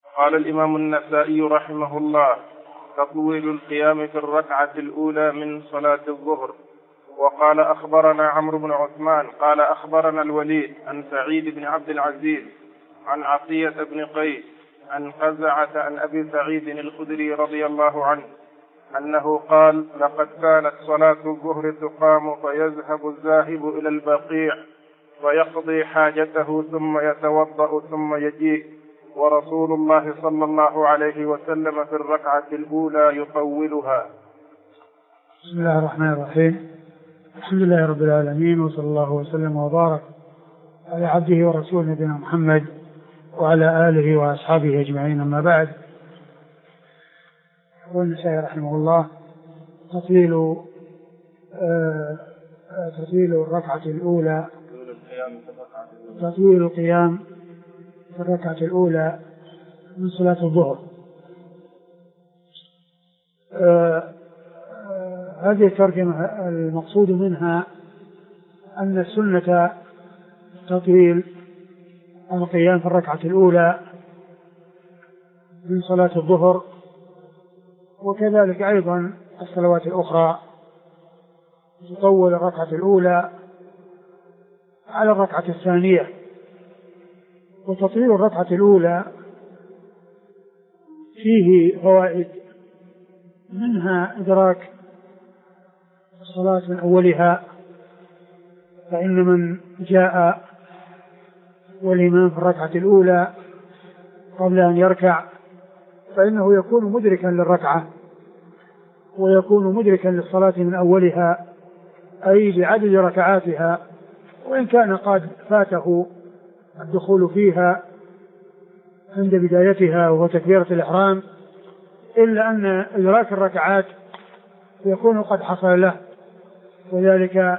قال الإمام النسائي رحمه الله: تطويل القيام في الركعة الأولى من صلاة الظهر. وقال أخبرنا عمرو بن عثمان قال أخبرنا الوليد عن سعيد بن عبد العزيز عن عطية بن قيس عن خزعة عن أبي سعيد الخدري رضي الله عنه أنه قال: لقد كانت صلاة الظهر تقام فيذهب الذاهب إلى البقيع فيقضي حاجته ثم يتوضأ ثم يجيء، ورسول الله صلى الله عليه وسلم في الركعة الأولى يطولها. بسم الله الرحمن الرحيم. الحمد لله رب العالمين، وصلى الله وسلم وبارك على عبده ورسوله نبينا محمد وعلى آله وأصحابه أجمعين، أما بعد. يقول النسائي رحمه الله: تطويل الركعة الأولى، تطويل القيام في الركعة الأولى من صلاة الظهر. هذه الترجمة المقصود منها أن السنة تطويل القيام في الركعة الأولى من صلاة الظهر، وكذلك أيضا الصلوات الأخرى تطول الركعة الأولى على الركعة الثانية. وتطويل الركعة الأولى فيه فوائد، منها إدراك الصلاة من أولها، فإن من جاء والإمام في الركعة الأولى قبل أن يركع فإنه يكون مدركا للركعة ويكون مدركا للصلاة من أولها، أي بعدد ركعاتها، وإن كان قد فاته الدخول فيها عند بدايتها وهو تكبيرة الإحرام، إلا أن إدراك الركعات يكون قد حصل له، وذلك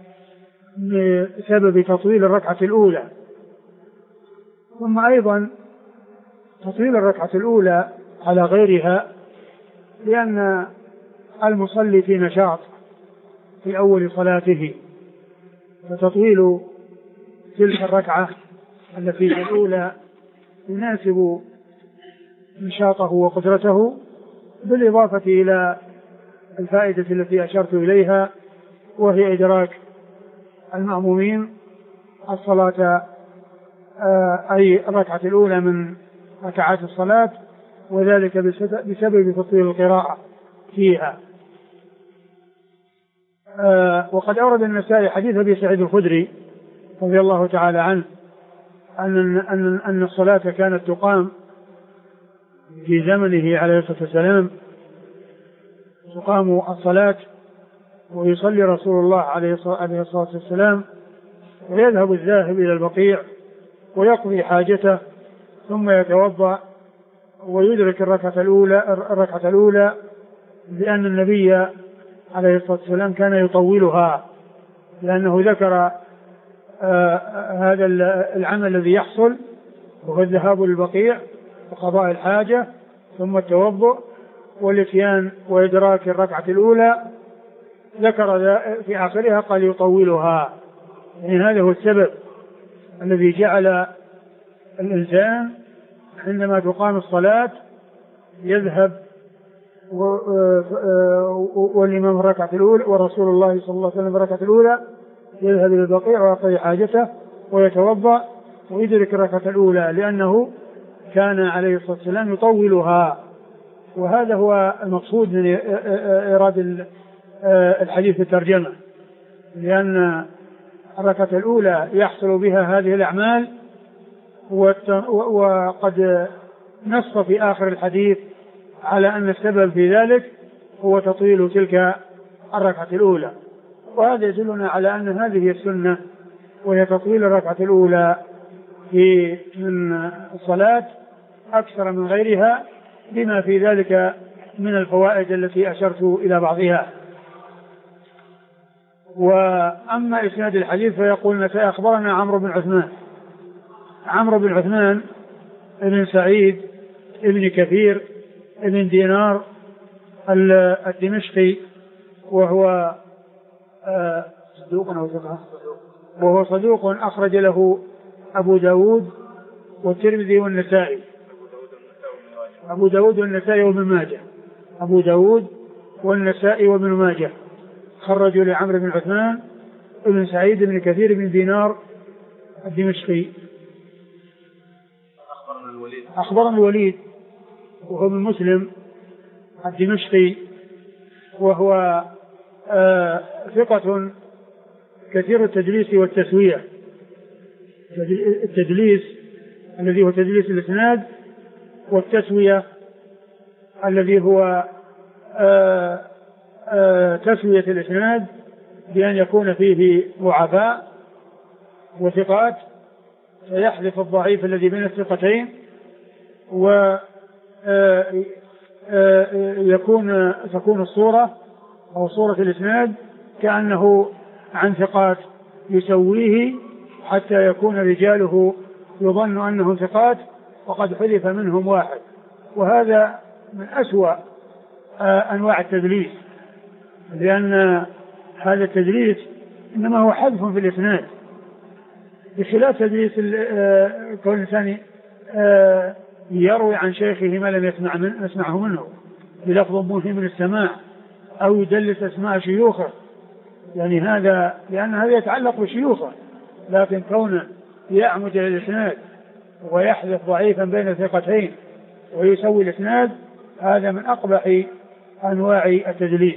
بسبب تطويل الركعة الأولى. ثم أيضا تطويل الركعة الأولى على غيرها، لأن المصلي في نشاط في أول صلاته، فتطويل تلك الركعة التي هي الأولى يناسب نشاطه وقدرته، بالإضافة إلى الفائدة التي أشرت إليها، وهي إدراك المأمومين الصلاة، أي الركعة الأولى من ركعات الصلاة، وذلك بسبب تطويل القراءة فيها. وقد أورد النسائي حديث أبي سعيد الخدري رضي الله تعالى عنه أن الصلاة كانت تقام في زمنه عليه الصلاة والسلام، تقام الصلاة ويصلي رسول الله عليه الصلاة والسلام، ويذهب الذاهب إلى البقيع ويقضي حاجته ثم يتوضأ ويدرك الركعة الأولى، لأن النبي عليه الصلاة والسلام كان يطولها، لأنه ذكر هذا العمل الذي يحصل، وهو الذهاب للبقيع وقضاء الحاجة ثم التوضؤ والاتيان وإدراك الركعة الأولى، ذكر في آخرها قال يطولها. يعني هذا هو السبب الذي جعل الإنسان عندما تقام الصلاة يذهب والإمام الركعة الأولى ورسول الله صلى الله عليه وسلم الركعة الأولى يذهب إلى البقيع ويقضي حاجته ويتوضأ ويدرك الركعة الأولى، لأنه كان عليه الصلاة والسلام يطولها. وهذا هو المقصود من إيراد الحديث في الترجمة، لأن الركعة الأولى يحصل بها هذه الأعمال، وقد نص في آخر الحديث على أن السبب في ذلك هو تطويل تلك الركعة الأولى. وهذا يدلنا على أن هذه السنة، وهي تطويل الركعة الأولى من الصلاة أكثر من غيرها، بما في ذلك من الفوائد التي أشرت إلى بعضها. وأما إسناد الحديث فيقول أخبرنا عمرو بن عثمان ابن سعيد ابن كثير ابن دينار الدمشقي، وهو صدوق أخرج له أبو داود والترمذي والنسائي. أبو داود والنسائي وابن ماجه. أبو داود والنسائي وابن ماجه خرجوا لعمرو بن عثمان ابن سعيد بن كثير بن دينار الدمشقي. أخبرنا الوليد وهو من مسلم الدمشقي، وهو ثقة كثير التدليس والتسوية. التدليس الذي هو تدليس الإسناد، والتسوية الذي هو تسوية الإسناد بأن يكون فيه ضعفاء وثقات فيحذف الضعيف الذي بين الثقتين، تكون الصورة أو صورة الإسناد كأنه عن ثقات يسويه حتى يكون رجاله يظن أنهم ثقات وقد حذف منهم واحد. وهذا من أسوأ أنواع التدليس، لأن هذا التدليس إنما هو حذف في الإسناد، بخلاف تدليس كون الإنسان يروي عن شيخه ما لم يسمعه منه بلفظ مهم من السماع، أو يدلس أسماء شيوخه، يعني هذا لأن هذا يتعلق بشيوخه. لكن كونه يعمد إلى الإسناد ويحذف ضعيفا بين الثقتين ويسوي الإسناد، هذا من أقبح أنواع التدليس.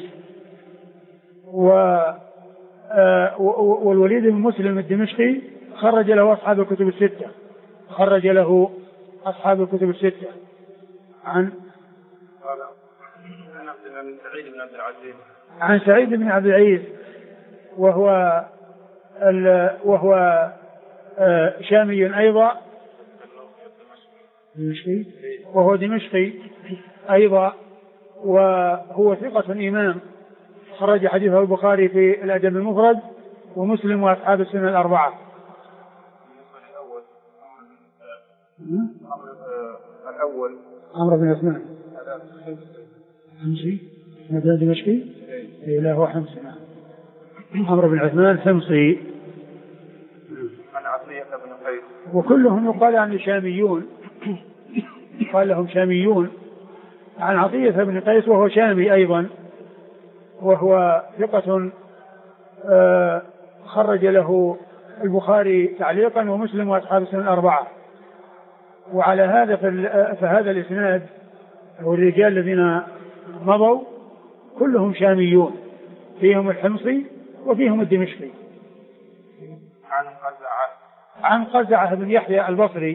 والوليد بن مسلم الدمشقي خرج له أصحاب الكتب الستة. عن سعيد بن عبد العزيز وهو شامي أيضا، وهو دمشقي أيضا، وهو ثقة إمام، خرج حديثه البخاري في الأدب المفرد ومسلم وأصحاب السنة الأربعة. الأول عمرو بن عثمان حمصي مثلا دمشقي، لا هو حمصي. عمرو بن عثمان حمصي. عن عطية بن قيس، وكلهم يقال عن شاميون، قال لهم شاميون. عن عطية بن قيس وهو شامي أيضا، وهو ثقة خرج له البخاري تعليقا ومسلم وأصحاب السنة الأربعة. وعلى هذا فهذا الإسناد والرجال الذين مضوا كلهم شاميون، فيهم الحمصي وفيهم الدمشقي. عن قزعة بن يحيى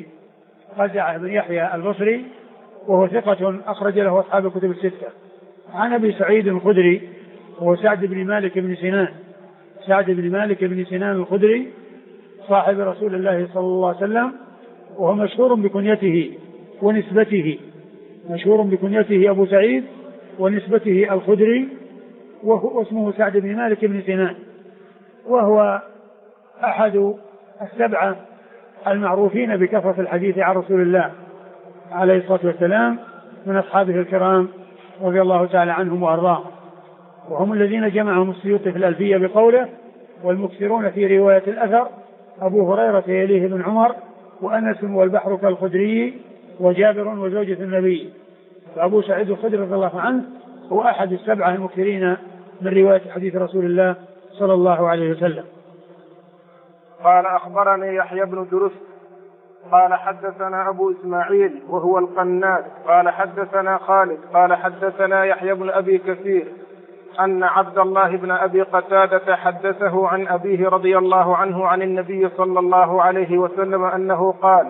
البصري وهو ثقة أخرج له أصحاب الكتب الستة. عن أبي سعيد الخدري وهو سعد بن مالك بن سنان الخدري صاحب رسول الله صلى الله عليه وسلم، وهو مشهور بكنيته أبو سعيد ونسبته الخدري، وهو اسمه سعد بن مالك بن سنان، وهو أحد السبعة المعروفين بكثرة الحديث عن رسول الله عليه الصلاة والسلام من أصحابه الكرام رضي الله تعالى عنهم وأرضاهم، وهم الذين جمعهم السيوطي في الألفية بقوله: والمكثرون في رواية الأثر أبو هريرة يليه بن عمر وأنس والبحر كالخدري وجابر وزوجة النبي. فأبو سعيد الخدري رضي الله عنه هو أحد السبعة المكثرين من رواية حديث رسول الله صلى الله عليه وسلم. قال: أخبرني يحيى بن درست قال حدثنا أبو إسماعيل وهو القناد قال حدثنا خالد قال حدثنا يحيى بن أبي كثير أن عبد الله بن أبي قتادة حدثه عن أبيه رضي الله عنه عن النبي صلى الله عليه وسلم أنه قال: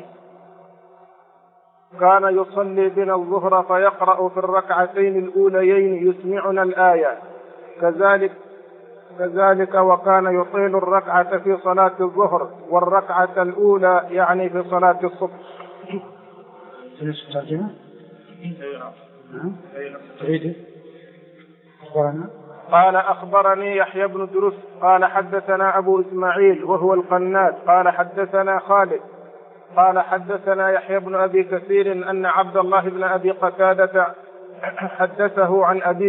كان يصلي بنا الظهر فيقرأ في الركعتين الأوليين يسمعنا الآية كذلك وكان يطيل الركعة في صلاة الظهر والركعة الأولى يعني في صلاة الصبح. قال: أخبرني يحيى بن درست قال حدثنا أبو إسماعيل وهو القناد قال حدثنا خالد قال حدثنا يحيى بن أبي كثير أن عبد الله بن أبي قتادة حدثه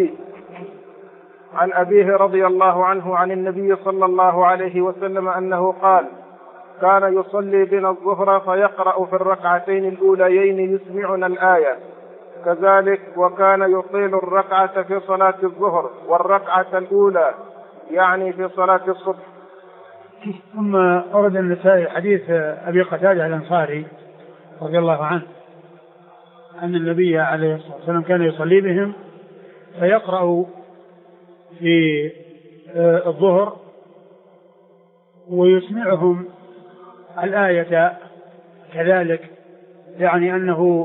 عن أبيه رضي الله عنه عن النبي صلى الله عليه وسلم أنه قال: كان يصلي بنا الظهر فيقرأ في الركعتين الأوليين يسمعنا الآية كذلك وكان يطيل الركعة في صلاة الظهر والركعة الأولى يعني في صلاة الصبح. ثم أورد النسائي حديث أبي قتادة الأنصاري رضي الله عنه أن النبي عليه الصلاة والسلام كان يصلي بهم فيقرأ في الظهر ويسمعهم الآية كذلك، يعني أنه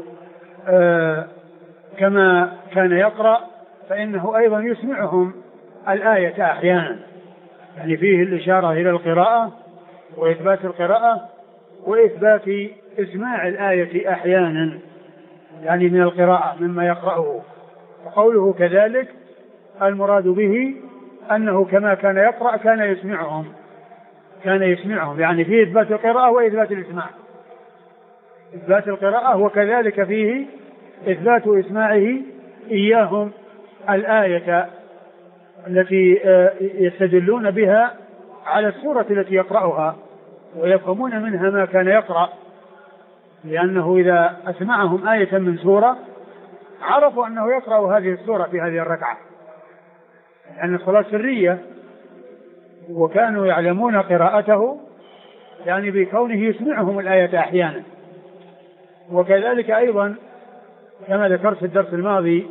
كما كان يقرأ فإنه أيضا يسمعهم الآية أحيانا، يعني فيه الإشارة إلى القراءة وإثبات القراءة وإثبات إسماع الآية أحيانا، يعني من القراءة مما يقرأه. وقوله كذلك المراد به أنه كما كان يقرأ كان يسمعهم يعني فيه إثبات القراءة وإثبات الإسماع، إثبات القراءة وكذلك فيه إثبات إسماعه إياهم الآية التي يستدلون بها على السورة التي يقرأها ويفهمون منها ما كان يقرأ، لأنه إذا أسمعهم آية من سورة عرفوا أنه يقرأ هذه السورة في هذه الركعة، لأن الصلاة سرية وكانوا يعلمون قراءته يعني بكونه يسمعهم الآية أحيانا. وكذلك أيضا كما ذكرت في الدرس الماضي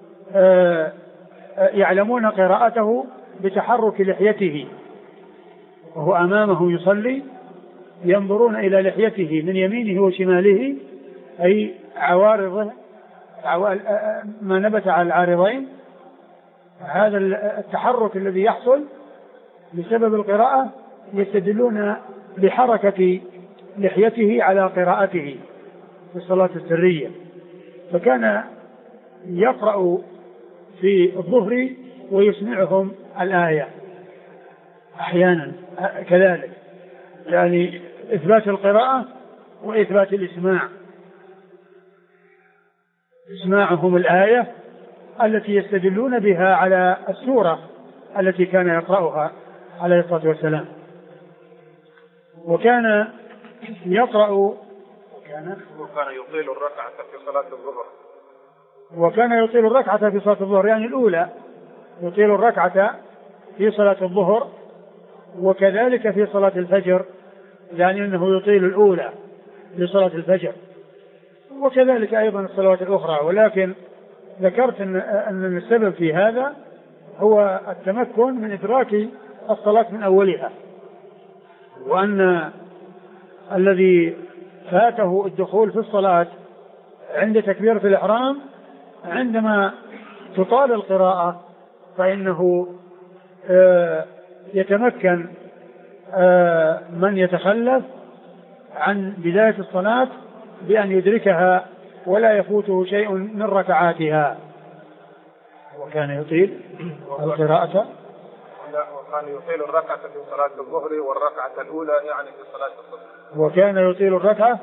يعلمون قراءته بتحرك لحيته وهو أمامه يصلي، ينظرون إلى لحيته من يمينه وشماله أي عوارضه ما نبت على العارضين، هذا التحرك الذي يحصل بسبب القراءة يستدلون بحركة لحيته على قراءته في الصلاة السرية. فكان يقرأ في الظهر ويسمعهم الآية أحيانا كذلك، يعني إثبات القراءة وإثبات الإسماع، إسماعهم الآية التي يستدلون بها على السورة التي كان يقرأها عليه الصلاة والسلام. وكان يقرأ كان يطيل الركعة في صلاة الظهر، وكان يطيل الركعة في صلاة الظهر يعني الأولى، يطيل الركعة في صلاة الظهر وكذلك في صلاة الفجر، يعني أنه يطيل الأولى في صلاة الفجر وكذلك أيضا الصلوات الأخرى. ولكن ذكرت أن السبب في هذا هو التمكن من إدراك الصلاة من أولها، وأن الذي فاته الدخول في الصلاة عند تكبيرة الإحرام عندما تطال القراءة فإنه يتمكن من يتخلف عن بداية الصلاة بأن يدركها ولا يفوته شيء من ركعاتها. وكان يطيل القراءة وكان يطيل الركعة في صلاة الظهر والركعة الأولى يعني في صلاة الصبح. وكان يطيل الركعة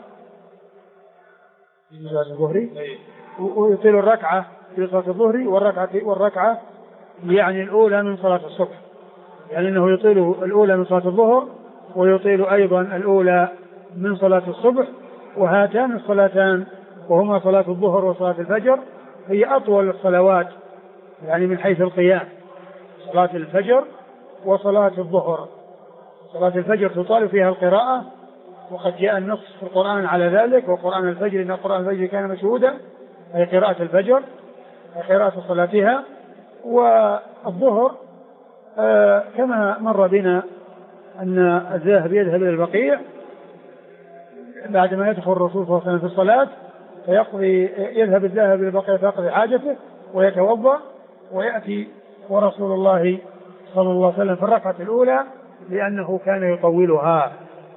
في صلاة الظهر ويطيل الركعة في صلاة الظهر والركعة يعني الأولى من صلاة الصبح، يعني أنه يطيل الأولى من صلاة الظهر ويطيل أيضا الأولى من صلاة الصبح. وهاتان الصلاتان وهما صلاة الظهر وصلاة الفجر هي أطول الصلوات يعني من حيث القيام، صلاة الفجر وصلاة الظهر. صلاة الفجر تطال فيها القراءة وقد جاء النص في القرآن على ذلك، وقرآن الفجر إن قرآن الفجر كان مشهودا، أي قراءة الفجر قراءة صلاتها. والظهر كما مر بنا أن الذاهب يذهب إلى البقيع بعدما يدخل الرسول صلى الله عليه وسلم في الصلاة يذهب الذاهب إلى البقيع فيقضي حاجته ويتوضأ ويأتي ورسول الله صلى الله عليه وسلم في الركعة الأولى لأنه كان يطولها.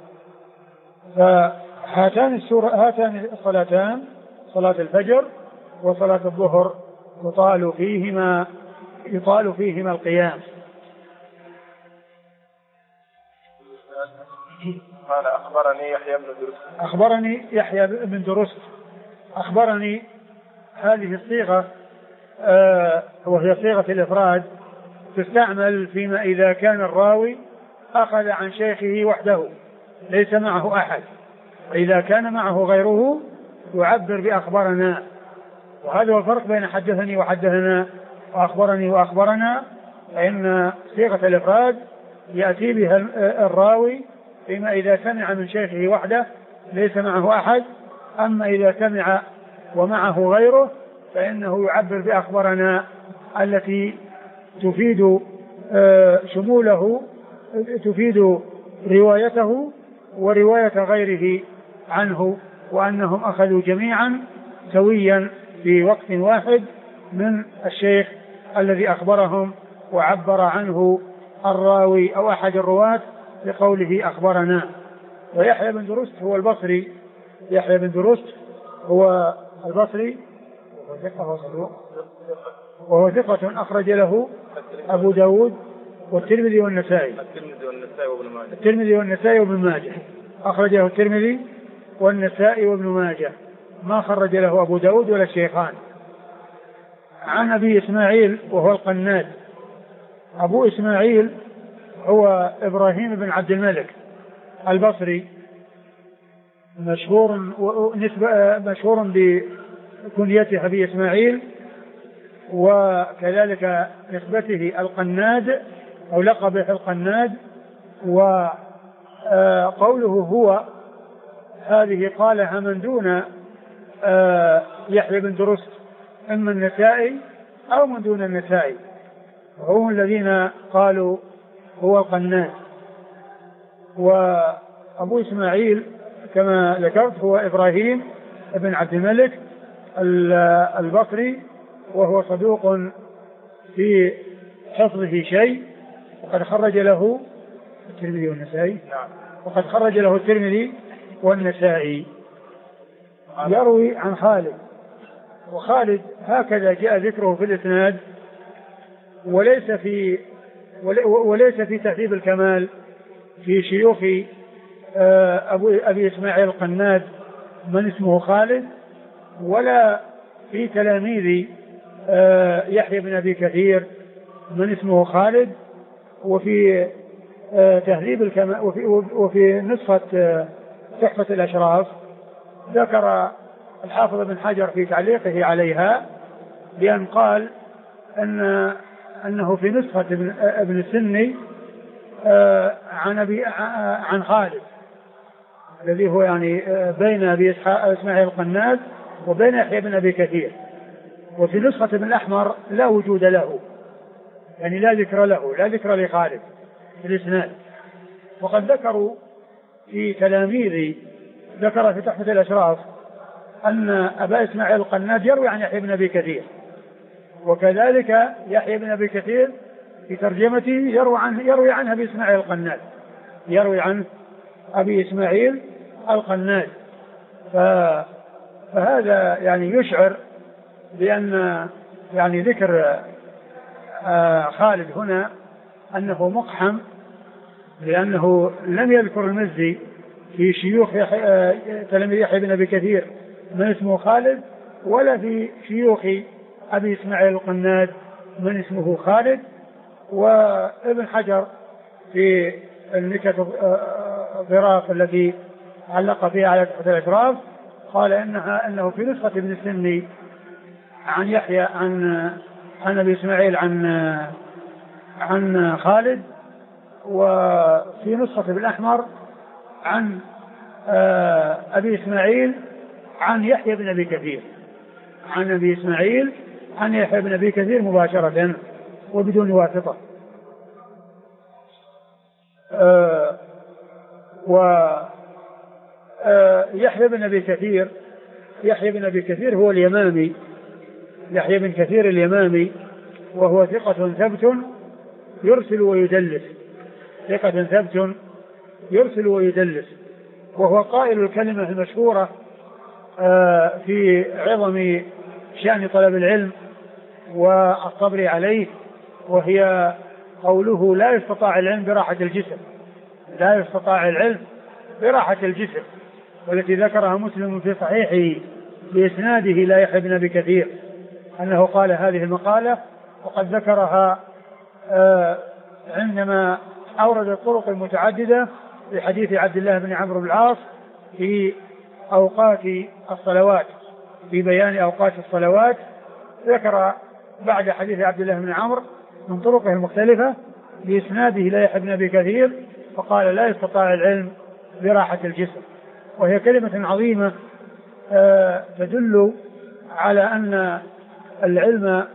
فهاتان الصلاتان صلاة الفجر وصلاة الظهر يطال فيهما القيام. قال أخبرني يحيى بن درست أخبرني هذه الصيغة وهي صيغة الإفراد تستعمل فيما إذا كان الراوي أخذ عن شيخه وحده ليس معه أحد، وإذا كان معه غيره يعبر بأخبرنا، وهذا هو الفرق بين حدثني وحدثنا وأخبرني وأخبرنا، فإن صيغة الإفراد يأتي بها الراوي فيما إذا سمع من شيخه وحده ليس معه أحد، أما إذا سمع ومعه غيره فإنه يعبر بأخبرنا التي تفيد شموله، تفيد روايته ورواية غيره عنه، وأنهم أخذوا جميعا سويا في وقت واحد من الشيخ الذي أخبرهم، وعبر عنه الراوي أو أحد الرواة بقوله أخبرنا. ويحيى بن درست هو البصري، يحيى بن درست هو البصري وهو ثقة أخرج له أبو داود والترمذي والنسائي. الترمذي والنسائي وابن ماجه، أخرج له الترمذي والنسائي وابن ماجه، ما خرج له أبو داود ولا الشيخان. عن أبي إسماعيل وهو القناد. أبو إسماعيل هو إبراهيم بن عبد الملك البصري، مشهور بكنيته أبي إسماعيل، وكذلك نسبته القناد أو لقبه القناد. وقوله هو هذه قالها من دون يحيى بن درست، إما النسائي أو من دون النسائي، وهم الذين قالوا هو القناد. وأبو إسماعيل كما ذكرت هو إبراهيم بن عبد الملك البصري، وهو صدوق في حفظه شيء، وقد خرج له الترمذي والنسائي، وقد خرج له الترمذي والنسائي. يروي عن خالد، وخالد هكذا جاء ذكره في الإسناد، وليس في تهذيب الكمال في شيوخ أبي إسماعيل القناد من اسمه خالد، ولا في تلاميذ يحيى بن أبي كثير من اسمه خالد. وفي تهذيب الكمال وفي نسخة تحفة الأشراف ذكر الحافظ بن حجر في تعليقه عليها بأن قال أنه في نسخة ابن السني عن خالد، الذي هو يعني بين أبي إسماعيل القناد وبين يحيى بن أبي كثير. وفي نسخة ابن الأحمر لا وجود له، يعني لا ذكر له، لا ذكر لخالد في الإسناد. وقد ذكروا في تلاميذ، ذكر في تحفة الأشراف أن أبا إسماعيل القناد يروي عن يحيى بن أبي كثير، وكذلك يحيى بن أبي كثير في ترجمته يروي عن أبي إسماعيل القناد، يروي عن أبي إسماعيل القناد. فهذا يعني يشعر بأن يعني ذكر خالد هنا أنه مقحم، لأنه لم يذكر المزي في شيوخ تلاميذ يحيى بن أبي كثير من اسمه خالد، ولا في شيوخ أبي إسماعيل القناد من اسمه خالد. وابن حجر في النكت الظراف التي علق فيها على تحفة الأشراف قال أنه في نسخة ابن السني عن يحيى عن أبي إسماعيل عن خالد، وفي نسخة ابن الأحمر عن أبي إسماعيل عن يحيى بن أبي كثير، عن أبي إسماعيل عن يحيى بن أبي كثير مباشرة وبدون واسطة. ويحيى بن أبي كثير، يحيى بن أبي كثير هو اليمامي، يحيى بن كثير اليمامي، وهو ثقة ثبت يرسل ويدلس، ثقة ثبت يرسل ويدلس، وهو قائل الكلمة المشهورة في عظم شأن طلب العلم والصبر عليه، وهي قوله لا يستطاع العلم براحة الجسم، لا يستطاع العلم براحة الجسم، والتي ذكرها مسلم في صحيحه بإسناده لا يحيى بن أبي كثير أنه قال هذه المقالة، وقد ذكرها عندما أورد الطرق المتعددة في حديث عبد الله بن عمرو بن العاص في أوقات الصلوات، في بيان أوقات الصلوات، ذكر بعد حديث عبد الله بن عمرو من طرقه المختلفة بإسناده إلى يحيى بن أبي كثير، فقال لا يستطاع العلم براحة الجسم، وهي كلمة عظيمة تدل على أن العلم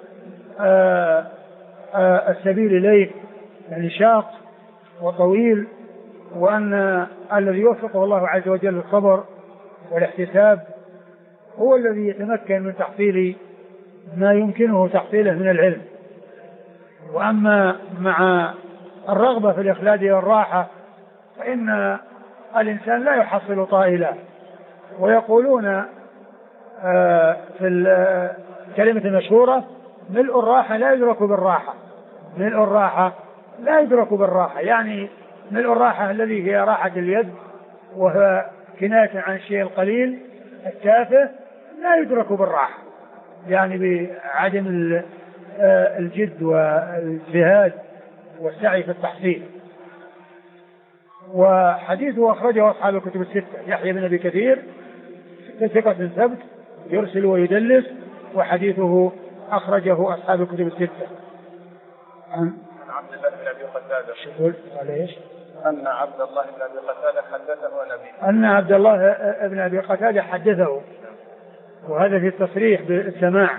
السبيل إليه يعني شاق وطويل، وأن الذي يوفقه الله عز وجل الصبر والاحتساب هو الذي يتمكن من تحصيل ما يمكنه تحصيله من العلم. وأما مع الرغبة في الإخلاد والراحة فإن الإنسان لا يحصل طائلا. ويقولون في الكلمة المشهورة ملء الراحة لا يدرك بالراحة، ملء الراحة لا يدرك بالراحة، يعني ملء الراحة الذي هي راحة اليد وهو كناية عن الشيء القليل التافه لا يدرك بالراحة، يعني بعدم الجد والاجتهاد والسعي في التحصيل. وحديثه أخرجه أصحاب الكتب الستة. يحيى بن أبي كثير ثقة ثبت يرسل ويدلس، وحديثه أخرجه أصحاب الكتب الستة. عن عبد الله بن أبي قتادة قال إيش؟ أن عبد الله بن أبي قتادة حدثه نبي، أن عبد الله بن أبي قتادة حدثه، وهذا في التصريح بالسماع،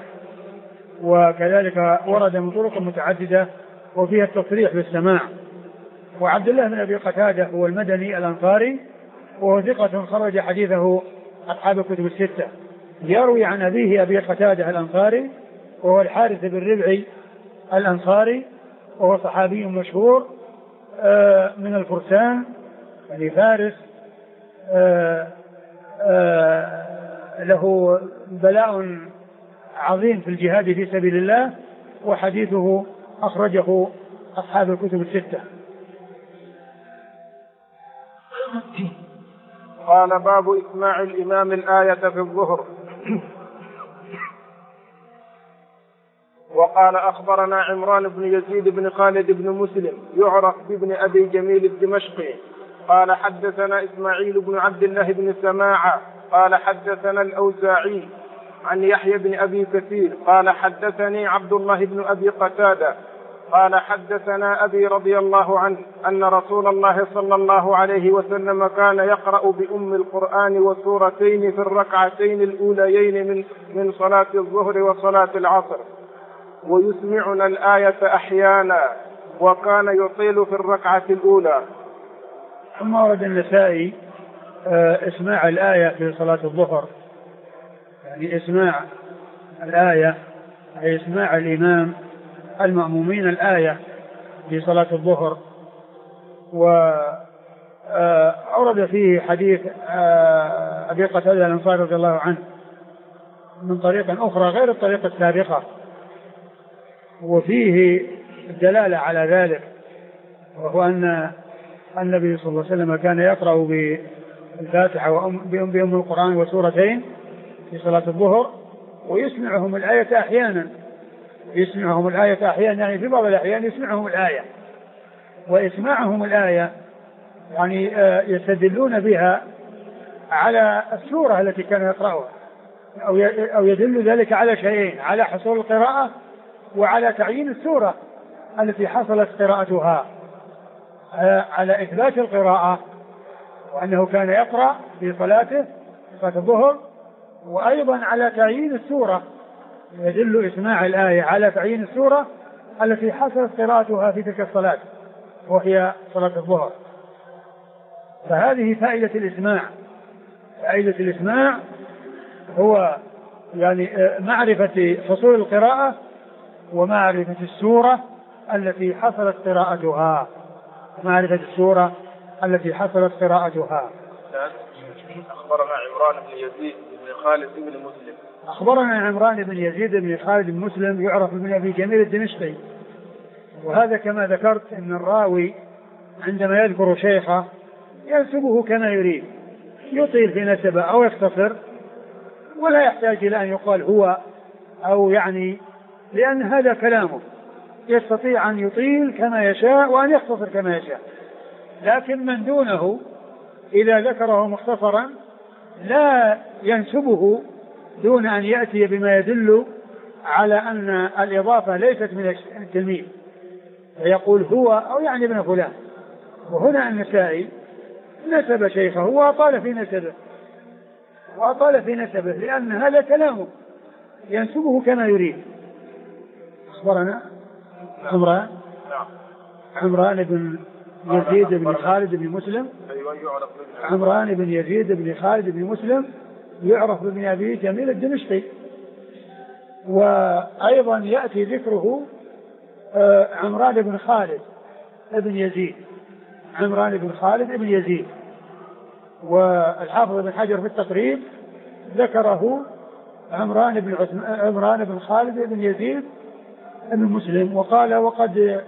وكذلك ورد من طرق متعددة وفيها التصريح بالسماع. وعبد الله بن أبي قتادة هو المدني الأنصاري، وهو ثقة خرج حديثه أصحاب الكتب الستة. يروي عن أبيه أبي قتادة الأنصاري وهو الحارث بن ربعي الأنصاري، وهو صحابي مشهور من الفرسان، يعني فارس له بلاء عظيم في الجهاد في سبيل الله، وحديثه أخرجه أصحاب الكتب الستة. قال باب إسماع الإمام الآية في الظهر. وقال أخبرنا عمران بن يزيد بن خالد بن مسلم يعرف بابن أبي جميل الدمشقي قال حدثنا إسماعيل بن عبد الله بن سماعة قال حدثنا الأوزاعي عن يحيى بن أبي كثير قال حدثني عبد الله بن أبي قتادة قال حدثنا أبي رضي الله عنه أن رسول الله صلى الله عليه وسلم كان يقرأ بأم القرآن وسورتين في الركعتين الأوليين من صلاة الظهر وصلاة العصر، ويسمعنا الآية أحيانا، وكان يطيل في الركعة الأولى. ثم ورد النسائي اسماع الآية في صلاة الظهر، يعني اسماع الآية أي اسماع الإمام المأمومين الآية في صلاة الظهر. وأورد فيه حديث أبي قتادة الأنصاري رضي الله عنه من طريق أخرى غير الطريقة السابقة، وفيه الدلالة على ذلك، وهو أن النبي صلى الله عليه وسلم كان يقرأ بالفاتحة بأم القرآن وسورتين في صلاة الظهر، ويسمعهم الآية أحيانا، يسمعهم الآية أحيانا، يعني في بعض الأحيان يسمعهم الآية. وإسماعهم الآية يعني يستدلون بها على السورة التي كان يقرأها، أو يدل ذلك على شيئين: على حصول القراءة وعلى تعيين السورة التي حصلت قراءتها، على إثبات القراءة وأنه كان يقرأ في صلاته صلاة الظهر، وأيضا على تعيين السورة، يدل إسماع الآية على تعيين السورة التي حصلت قراءتها في تلك الصلاة وهي صلاة الظهر. فهذه فائدة الإسماع. فائدة الإسماع هو يعني معرفة حصول القراءة ومعرفة السورة التي حصلت قراءتها، معرفة السورة التي حصلت قراءتها. أخبرنا عمران بن يزيد بن خالد بن مسلم. أخبرنا عمران بن يزيد بن خالد بن مسلم يعرف بن أبي جميل الدمشقي. وهذا كما ذكرت أن الراوي عندما يذكر شيخه ينسبه كما يريد، يطيل في نسبه أو يختصر، ولا يحتاج إلى أن يقال هو أو يعني، لأن هذا كلامه يستطيع أن يطيل كما يشاء وأن يختصر كما يشاء. لكن من دونه إذا ذكره مختصرا لا ينسبه دون أن يأتي بما يدل على أن الإضافة ليست من التلميذ، فيقول هو أو يعني ابن فلان. وهنا النسائي نسب شيخه وأطال في نسبه لأن هذا كلامه ينسبه كما يريد. أخبرنا عمران بن يزيد بن خالد بن مسلم، عمران بن يزيد بن خالد بن مسلم يعرف بابن أبي جميل الدمشقي. وأيضا يأتي ذكره عمران بن خالد بن يزيد، عمران بن خالد بن يزيد. والحافظ بن حجر في التقريب ذكره عمران بن خالد بن يزيد بن مسلم، وقال وقد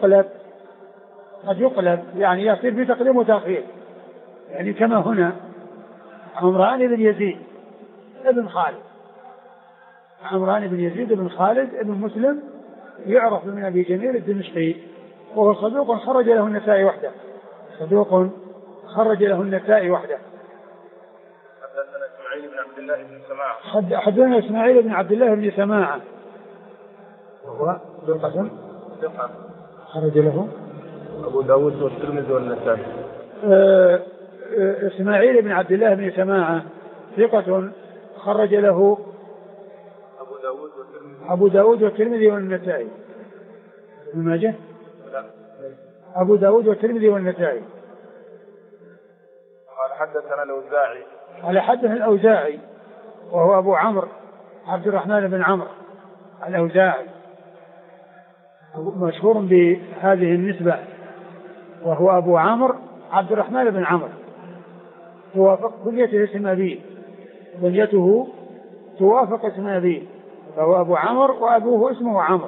يقلب يعني يصير في تقديم وتأخير، يعني كما هنا عمران بن يزيد بن خالد، عمران بن يزيد بن خالد بن مسلم يعرف من أبي جميل الدمشقي، وهو صدوق خرج له النسائي وحده، صدوق خرج له النسائي وحده. حدثنا إسماعيل بن عبد الله بن سماعة، حدثنا إسماعيل بن عبد الله بن سماعة وهو ذو القسم خرج له أبو داود والترمذي والنسائي. إسماعيل بن عبد الله بن سماعة ثقة خرج له أبو داود والترمذي والنسائي. ابن ماجه أبو داود والترمذي والنسائي. قال حدثنا الأوزاعي، قال حدثنا الأوزاعي وهو أبو عمرو عبد الرحمن بن عمرو الأوزاعي، مشهور بهذه النسبة، وهو أبو عمرو عبد الرحمن بن عمرو، توافق كنيته اسم أبيه، كنيته توافق اسم أبيه، فهو أبو عمرو وأبوه اسمه عمرو،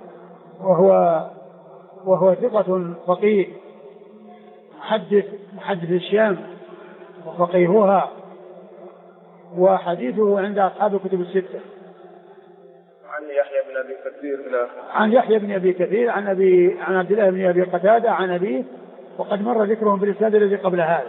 وهو ثقة فقيه محدث الشام وفقيهها، وحديثه عند أصحاب الكتب الستة. عن يحيى بن أبي كثير عن يحيى بن أبي كثير عن عبد الله بن أبي قتادة عن أبيه، وقد مر ذكرهم في الإسناد الذي قبل هذا.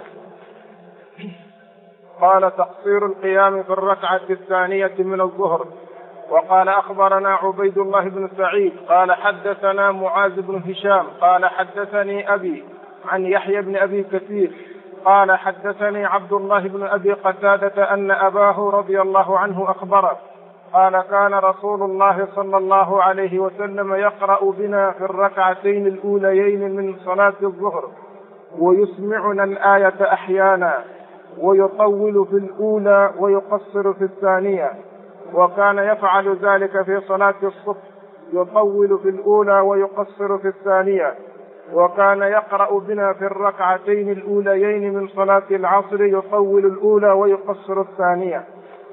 قال تقصير القيام في الركعة الثانية من الظهر. وقال أخبرنا عبيد الله بن سعيد قال حدثنا معاذ بن هشام قال حدثني أبي عن يحيى بن أبي كثير قال حدثني عبد الله بن أبي قتادة أن أباه رضي الله عنه أخبره قال كان رسول الله صلى الله عليه وسلم يقرأ بنا في الركعتين الأوليين من صلاة الظهر ويسمعنا الآية أحيانا ويطول في الأولى ويقصر في الثانية، وكان يفعل ذلك في صلاة الصبح، يطول في الأولى ويقصر في الثانية، وكان يقرأ بنا في الركعتين الأوليين من صلاة العصر يطول الأولى ويقصر الثانية.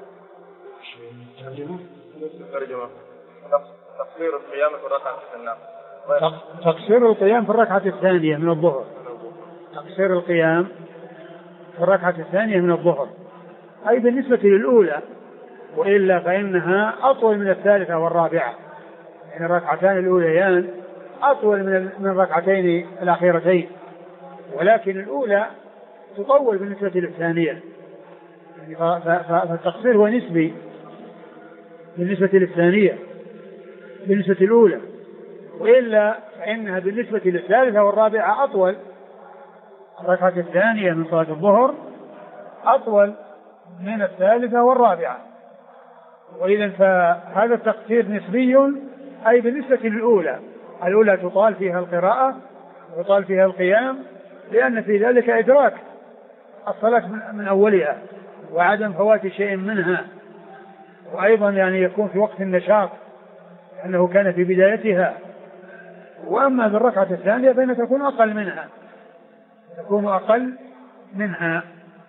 تقصير القيام في الركعة الثانية. تقصير القيام في الركعة الثانية من الظهر، تقصير القيام في الركعة الثانية من الظهر، أي بالنسبة للأولى، وإلا فإنها أطول من الثالثة والرابعة، يعني الركعتان الأوليان أطول من الركعتين الأخيرتين، ولكن الأولى تطول بالنسبة للثانية، يعني فالتقصير هو نسبي بالنسبة للثانية بالنسبة للأولى، وإلا فإنها بالنسبة للثالثة والرابعة أطول. الركعة الثانية من صلاة الظهر أطول من الثالثة والرابعة، وإذا فهذا التقصير نسبي أي بالنسبة للأولى. الأولى تطال فيها القراءة ويطال فيها القيام، لأن في ذلك إدراك الصلاة من أولها وعدم فوات شيء منها، وأيضا يعني يكون في وقت النشاط لأنه كان في بدايتها. وأما بالركعة الثانية فإنها تكون أقل منها.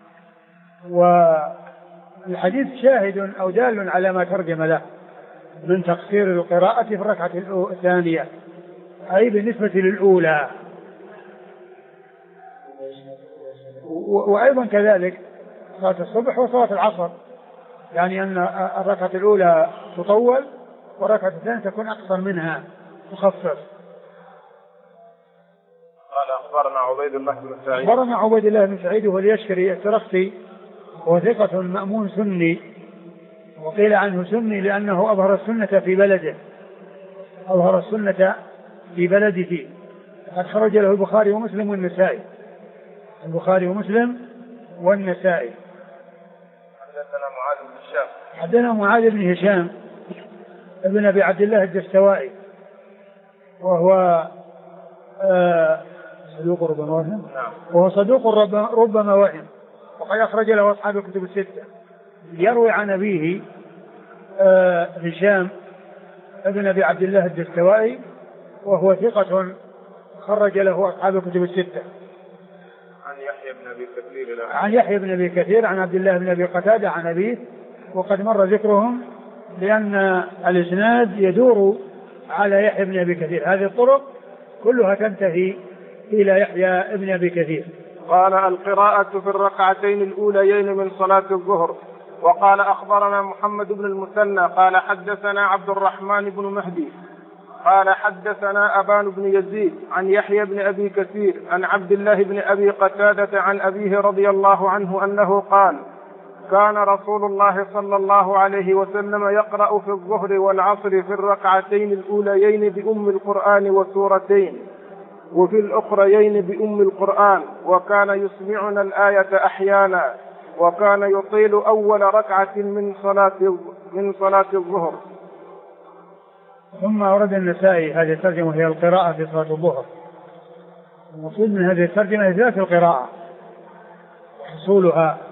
والحديث شاهد أو دال على ما ترجم له من تقصير القراءة في الركعة الثانية، أي بالنسبة للأولى. وأيضا كذلك صلاة الصبح وصلاة العصر، يعني أن الركعة الأولى تطول والركعة الثانية تكون أقصر منها تخفف. قال أخبرنا عبيد الله بن سعيد، أخبرنا عبيد الله بن سعيد وهو اليشكري الترقي، وثقة مأمون سني، وقيل عنه سني لأنه أظهر السنة في بلده، أظهر السنة في بلده. قد خرج له البخاري ومسلم والنسائي، البخاري ومسلم والنسائي. حدثنا معاذ بن هشام ابن أبي عبد الله الدستوائي، وهو صدوق ربما وهم، وهو صدوق ربما وهم، وقد أخرج له أصحاب الكتب الستة. يروي عن أبيه هشام ابن أبي عبد الله الدستوائي، وهو ثقة خرج له أصحاب الكتب الستة. عن يحيى بن أبي كثير عن عبد الله بن أبي قتادة عن أبيه، وقد مر ذكرهم لأن الإسناد يدور على يحيى بن أبي كثير. هذه الطرق كلها تنتهي إلى يحيى بن أبي كثير. قال القراءة في الركعتين الأوليين من صلاة الظهر. وقال أخبرنا محمد بن المثنى قال حدثنا عبد الرحمن بن مهدي قال حدثنا أبان بن يزيد عن يحيى بن أبي كثير عن عبد الله بن أبي قتادة عن أبيه رضي الله عنه أنه قال كان رسول الله صلى الله عليه وسلم يقرأ في الظهر والعصر في الركعتين الأوليين بأم القرآن وسورتين، وفي الأخريين بأم القرآن، وكان يسمعنا الآية أحيانا، وكان يطيل أول ركعة من صلاة الظهر. ثم أورد النسائي هذه الترجمة هي القراءة في صلاة الظهر. المقصود من هذه الترجمة ذات القراءة حصولها.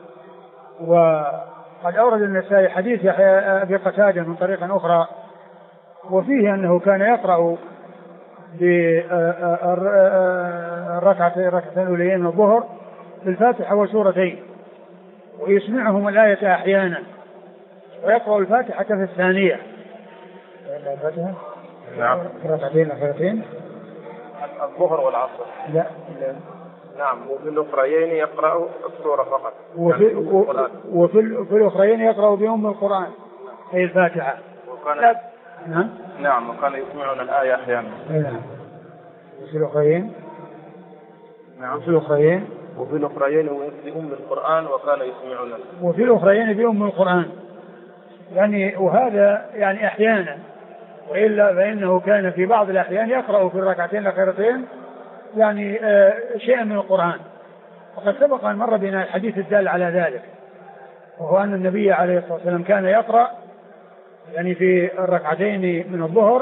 وقد أورد النسائي حديث يحيى أبي قتادة من طريق أخرى، وفيه أنه كان يقرأ بالركعتين الأوليين من الظهر بالفاتحة وسورتين، ويسمعهم الآية أحيانا، ويقرأ الفاتحة في الثانية. نعم. ركعتين الأخيرتين الظهر والعصر. لا. نعم. وفي الأخريين يقرأ السورة فقط. وفي الأخريين يقرأ بأم القرآن أي الفاتحة. نعم. وكان يسمعون الآية أحيانا. نعم. وفي الأخريين. نعم. وفي الأخريين بأم القرآن وكان يسمعون. وفي الأخريين بأم القرآن، يعني وهذا يعني أحيانا، وإلا فإنه كان في بعض الأحيان يقرأ في الركعتين الأخيرتين يعني شيئا من القرآن. وقد سبق أن مر بنا الحديث الدال على ذلك، وهو أن النبي عليه الصلاة والسلام كان يقرأ يعني في الركعتين من الظهر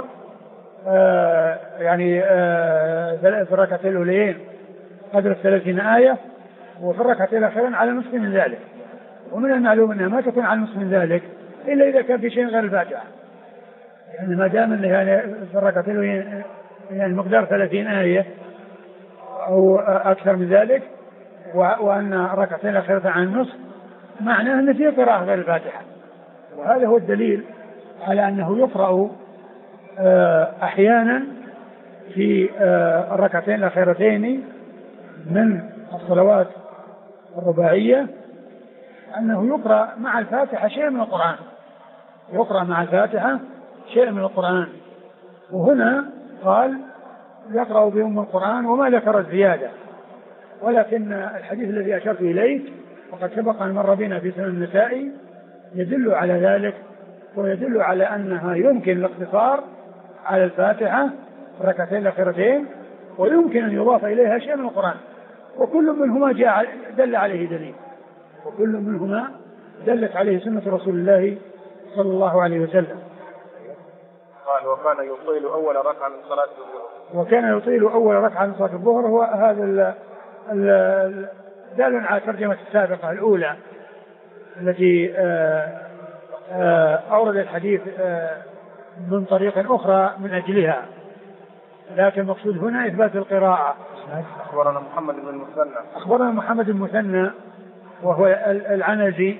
يعني في الركعتين الأوليين قدر 30 آية، وفي الركعتين الأخيرين على نصف من ذلك. ومن المعلوم أنها ما تكون على نصف من ذلك إلا إذا كان في شيء غير الفاتحة، يعني ما دام أنه يعني في الركعتين يعني مقدار 30 آية أو أكثر من ذلك، وأن الركعتين الأخيرة عن النصف، معناه أن فيه قراءة غير الفاتحة. وهذا هو الدليل على أنه يقرأ أحيانا في الركعتين الأخيرتين من الصلوات الرباعية أنه يقرأ مع الفاتحة شيء من القرآن، يقرأ مع الفاتحة شيء من القرآن. وهنا قال يقرأ بأم القرآن وما ذكر الزيادة، ولكن الحديث الذي أشرت إليه وقد سبق أن مر بنا في سنن النسائي يدل على ذلك، ويدل على أنها يمكن الاقتصار على الفاتحة الركعتين الأخيرتين، ويمكن أن يضاف إليها شيء من القرآن، وكل منهما دل عليه دليل، وكل منهما دلت عليه سنة رسول الله صلى الله عليه وسلم. قال وكان يطيل أول ركعة من صلاة الظهر. وكان يطيل أول ركعة من صلاة الظهر. هو هذا دال على الترجمة السابقة الأولى التي أورد الحديث من طريق أخرى من أجلها، لكن المقصود هنا إثبات القراءة. أخبرنا محمد بن المثنى. أخبرنا محمد بن المثنى وهو العنزي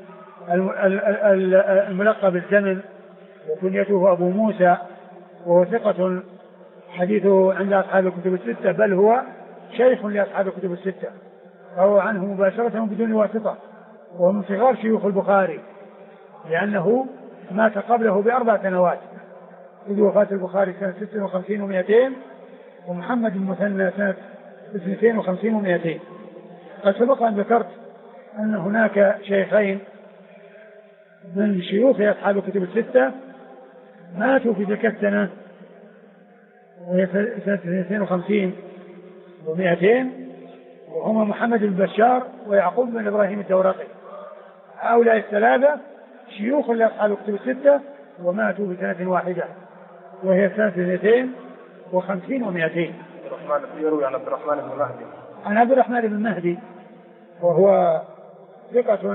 الملقب بالزمن، وكنيته أبو موسى، وهو ثقة حديثه عند أصحاب الكتب الستة، بل هو شيخ لأصحاب الكتب الستة، فهو عنه مباشرة بدون واسطة، وهو من صغار شيوخ البخاري، لأنه مات قبله ب4 سنوات، إذ وفاة البخاري سنة 56 و200، ومحمد المثنى سنة 52 و200. قد سبق أن ذكرت أن هناك شيخين من شيوخ أصحاب الكتب الستة ماتوا في تلك السنة وهي سنة 52 و200، وهما محمد بن بشار ويعقوب بن إبراهيم الدورقي. هؤلاء الثلاثة شيوخ لأصحاب الكتب الستة وماتوا بسنة واحدة وهي سنة 250 و200. يروي عن عبد الرحمن بن مهدي. عن عبد الرحمن بن مهدي وهو ثقة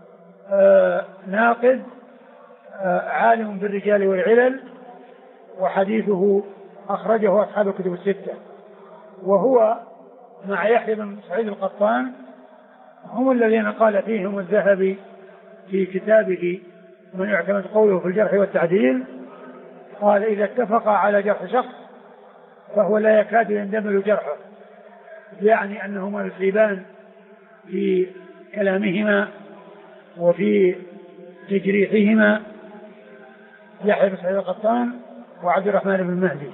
ناقد عالم بالرجال والعلل، وحديثه أخرجه أصحاب الكتب الستة، وهو مع يحيى بن سعيد القطان هم الذين قال فيهم الذهبي في كتابه من يعتمد قوله في الجرح والتعديل، قال إذا اتفق على جرح شخص فهو لا يكاد يندمل جرحه، يعني أنهما يصيبان في كلامهما وفي تجريحهما يحيى بن سعيد القطان وعبد الرحمن بن مهدي.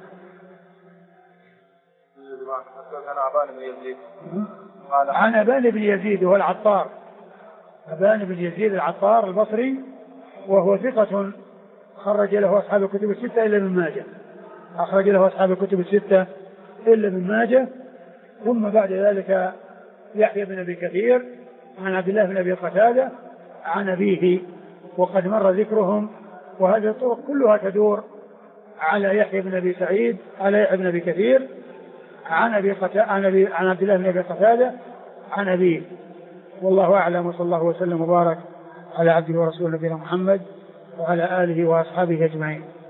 عن أبان بن يزيد وهو العطار، أبان بن يزيد العطار البصري، وهو ثقة خرج له أصحاب الكتب الستة إلا ابن ماجه، أخرج له أصحاب الكتب الستة إلا ابن ماجه. ثم بعد ذلك يحيى بن أبي كثير عن عبد الله بن أبي قتادة عن أبيه، وقد مر ذكرهم، وهذه الطرق كلها تدور على يحيى بن أبي سعيد على يحيى بن أبي كثير عن عبد الله بن أبي قتادة عن أبيه. والله أعلم، وصلى الله وسلم وبارك على عبده ورسوله نبينا محمد وعلى آله وأصحابه أجمعين.